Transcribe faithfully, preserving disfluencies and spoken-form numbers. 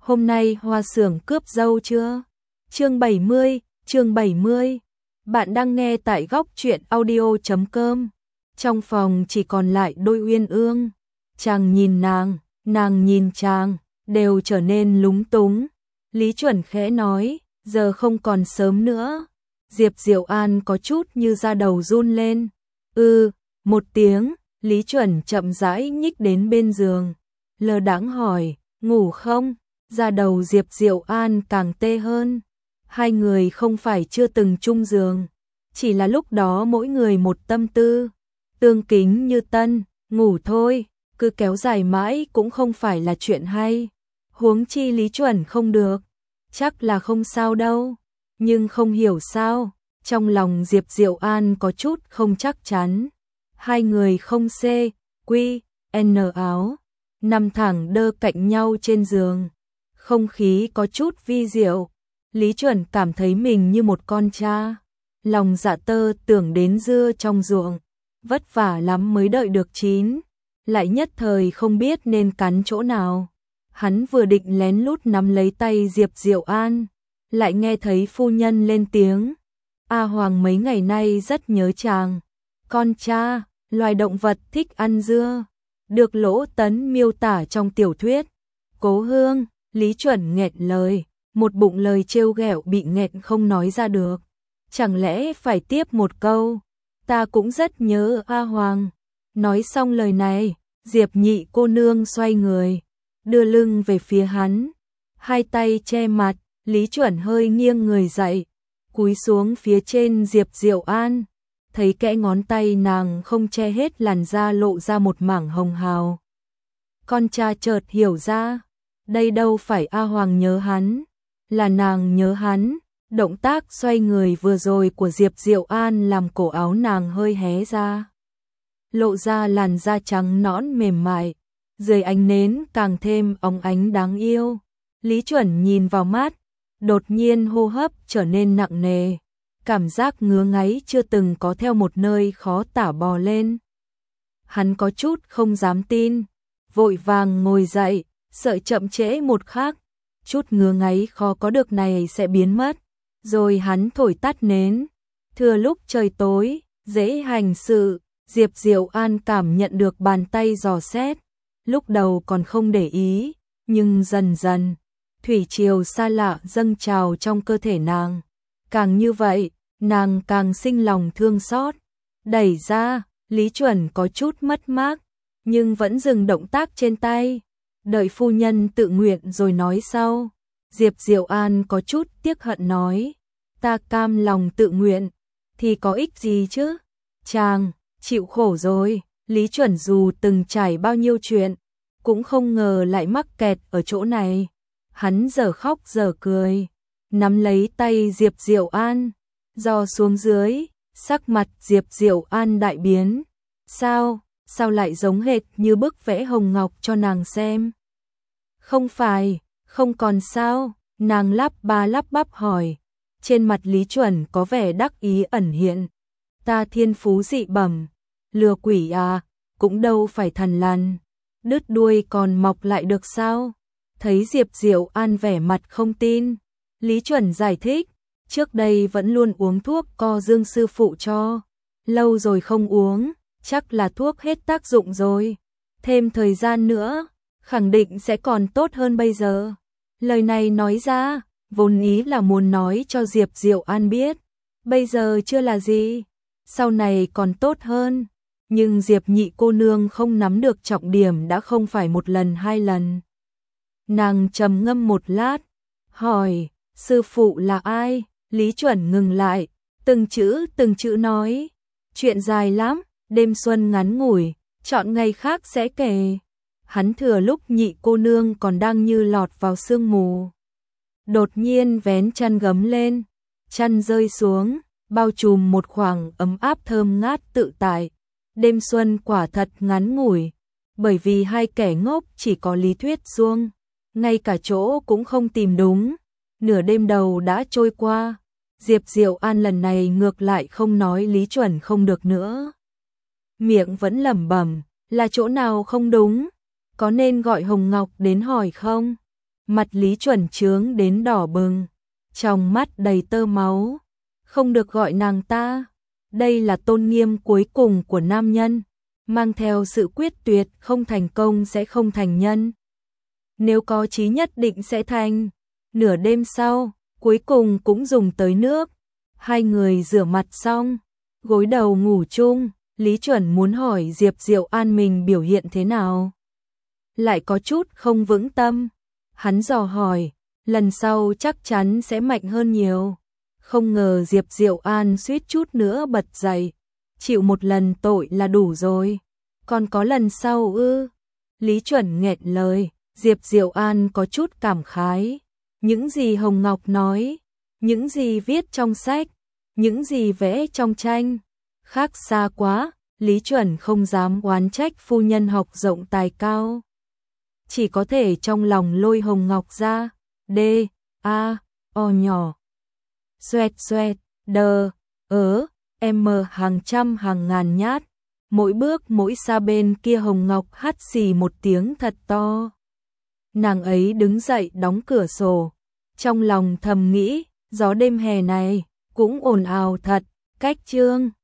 hôm nay Hoa Xưởng cướp dâu chưa? Chương bảy mươi, chương bảy mươi. Bạn đang nghe tại góc truyện audio chấm com. Trong phòng chỉ còn lại đôi Uyên Ương. Chàng nhìn nàng, nàng nhìn chàng, đều trở nên lúng túng. Lý Chuẩn khẽ nói, giờ không còn sớm nữa. Diệp Diệu An có chút như da đầu run lên. Ừ, một tiếng, Lý Chuẩn chậm rãi nhích đến bên giường. Lơ đãng hỏi, ngủ không? Da đầu Diệp Diệu An càng tê hơn. Hai người không phải chưa từng chung giường, chỉ là lúc đó mỗi người một tâm tư, tương kính như tân, ngủ thôi, cứ kéo dài mãi cũng không phải là chuyện hay. Huống chi Lý Chuẩn không được, chắc là không sao đâu, nhưng không hiểu sao, trong lòng Diệp Diệu An có chút không chắc chắn. Hai người không xê, quy, en áo, nằm thẳng đơ cạnh nhau trên giường, không khí có chút vi diệu. Lý Chuẩn cảm thấy mình như một con cha, lòng dạ tơ tưởng đến dưa trong ruộng, vất vả lắm mới đợi được chín, lại nhất thời không biết nên cắn chỗ nào. Hắn vừa định lén lút nắm lấy tay Diệp Diệu An, lại nghe thấy phu nhân lên tiếng. A Hoàng mấy ngày nay rất nhớ chàng. Con cha, loài động vật thích ăn dưa, được Lỗ Tấn miêu tả trong tiểu thuyết. Cố Hương, Lý Chuẩn nghẹn lời, một bụng lời trêu ghẹo bị nghẹn không nói ra được. Chẳng lẽ phải tiếp một câu, ta cũng rất nhớ A Hoàng. Nói xong lời này, Diệp nhị cô nương xoay người, đưa lưng về phía hắn, hai tay che mặt. Lý Chuẩn hơi nghiêng người dậy, cúi xuống phía trên Diệp Diệu An, thấy kẽ ngón tay nàng không che hết làn da lộ ra một mảng hồng hào. Con cha chợt hiểu ra, đây đâu phải A Hoàng nhớ hắn, là nàng nhớ hắn. Động tác xoay người vừa rồi của Diệp Diệu An làm cổ áo nàng hơi hé ra, lộ ra làn da trắng nõn mềm mại, dưới ánh nến càng thêm óng ánh đáng yêu. Lý Chuẩn nhìn vào mắt, đột nhiên hô hấp trở nên nặng nề, cảm giác ngứa ngáy chưa từng có theo một nơi khó tả bò lên. Hắn có chút không dám tin, vội vàng ngồi dậy, sợ chậm trễ một khắc, chút ngứa ngáy khó có được này sẽ biến mất. Rồi hắn thổi tắt nến, thừa lúc trời tối, dễ hành sự. Diệp Diệu An cảm nhận được bàn tay dò xét, lúc đầu còn không để ý, nhưng dần dần, thủy triều xa lạ dâng trào trong cơ thể nàng. Càng như vậy, nàng càng sinh lòng thương xót. Đẩy ra, Lý Chuẩn có chút mất mát, nhưng vẫn dừng động tác trên tay, đợi phu nhân tự nguyện rồi nói sau. Diệp Diệu An có chút tiếc hận nói, ta cam lòng tự nguyện, thì có ích gì chứ? Chàng, chịu khổ rồi. Lý Chuẩn dù từng trải bao nhiêu chuyện, cũng không ngờ lại mắc kẹt ở chỗ này. Hắn giờ khóc giờ cười, nắm lấy tay Diệp Diệu An, dò xuống dưới, sắc mặt Diệp Diệu An đại biến. Sao, sao lại giống hệt như bức vẽ hồng ngọc cho nàng xem? Không phải, không còn sao, nàng lắp ba lắp bắp hỏi. Trên mặt Lý Chuẩn có vẻ đắc ý ẩn hiện. Ta thiên phú dị bẩm, lừa quỷ à, cũng đâu phải thần lằn, đứt đuôi còn mọc lại được sao? Thấy Diệp Diệu An vẻ mặt không tin, Lý Chuẩn giải thích, trước đây vẫn luôn uống thuốc co dương sư phụ cho, lâu rồi không uống, chắc là thuốc hết tác dụng rồi, thêm thời gian nữa, khẳng định sẽ còn tốt hơn bây giờ. Lời này nói ra, vốn ý là muốn nói cho Diệp Diệu An biết, bây giờ chưa là gì, sau này còn tốt hơn. Nhưng Diệp nhị cô nương không nắm được trọng điểm đã không phải một lần hai lần. Nàng trầm ngâm một lát, hỏi, sư phụ là ai? Lý Chuẩn ngừng lại, từng chữ từng chữ nói, chuyện dài lắm, đêm xuân ngắn ngủi, chọn ngày khác sẽ kể. Hắn thừa lúc nhị cô nương còn đang như lọt vào sương mù, đột nhiên vén chăn gấm lên, chăn rơi xuống, bao trùm một khoảng ấm áp thơm ngát tự tại. Đêm xuân quả thật ngắn ngủi, bởi vì hai kẻ ngốc chỉ có lý thuyết suông, ngay cả chỗ cũng không tìm đúng. Nửa đêm đầu đã trôi qua, Diệp Diệu An lần này ngược lại không nói Lý Chuẩn không được nữa. Miệng vẫn lẩm bẩm, là chỗ nào không đúng, có nên gọi Hồng Ngọc đến hỏi không? Mặt Lý Chuẩn trướng đến đỏ bừng, trong mắt đầy tơ máu. Không được gọi nàng ta. Đây là tôn nghiêm cuối cùng của nam nhân, mang theo sự quyết tuyệt, không thành công sẽ không thành nhân. Nếu có chí nhất định sẽ thành. Nửa đêm sau, cuối cùng cũng dùng tới nước. Hai người rửa mặt xong, gối đầu ngủ chung. Lý Chuẩn muốn hỏi Diệp Diệu An mình biểu hiện thế nào. Lại có chút không vững tâm. Hắn dò hỏi, lần sau chắc chắn sẽ mạnh hơn nhiều. Không ngờ Diệp Diệu An suýt chút nữa bật dậy. Chịu một lần tội là đủ rồi. Còn có lần sau ư? Lý Chuẩn nghẹn lời. Diệp Diệu An có chút cảm khái. Những gì Hồng Ngọc nói, những gì viết trong sách, những gì vẽ trong tranh, khác xa quá. Lý Chuẩn không dám oán trách phu nhân học rộng tài cao. Chỉ có thể trong lòng lôi Hồng Ngọc ra. D, A, O nhỏ. Xoẹt xoẹt, đờ, ớ, M hàng trăm hàng ngàn nhát. Mỗi bước mỗi xa bên kia Hồng Ngọc hắt xì một tiếng thật to. Nàng ấy đứng dậy đóng cửa sổ. Trong lòng thầm nghĩ, gió đêm hè này cũng ồn ào thật, cách chương.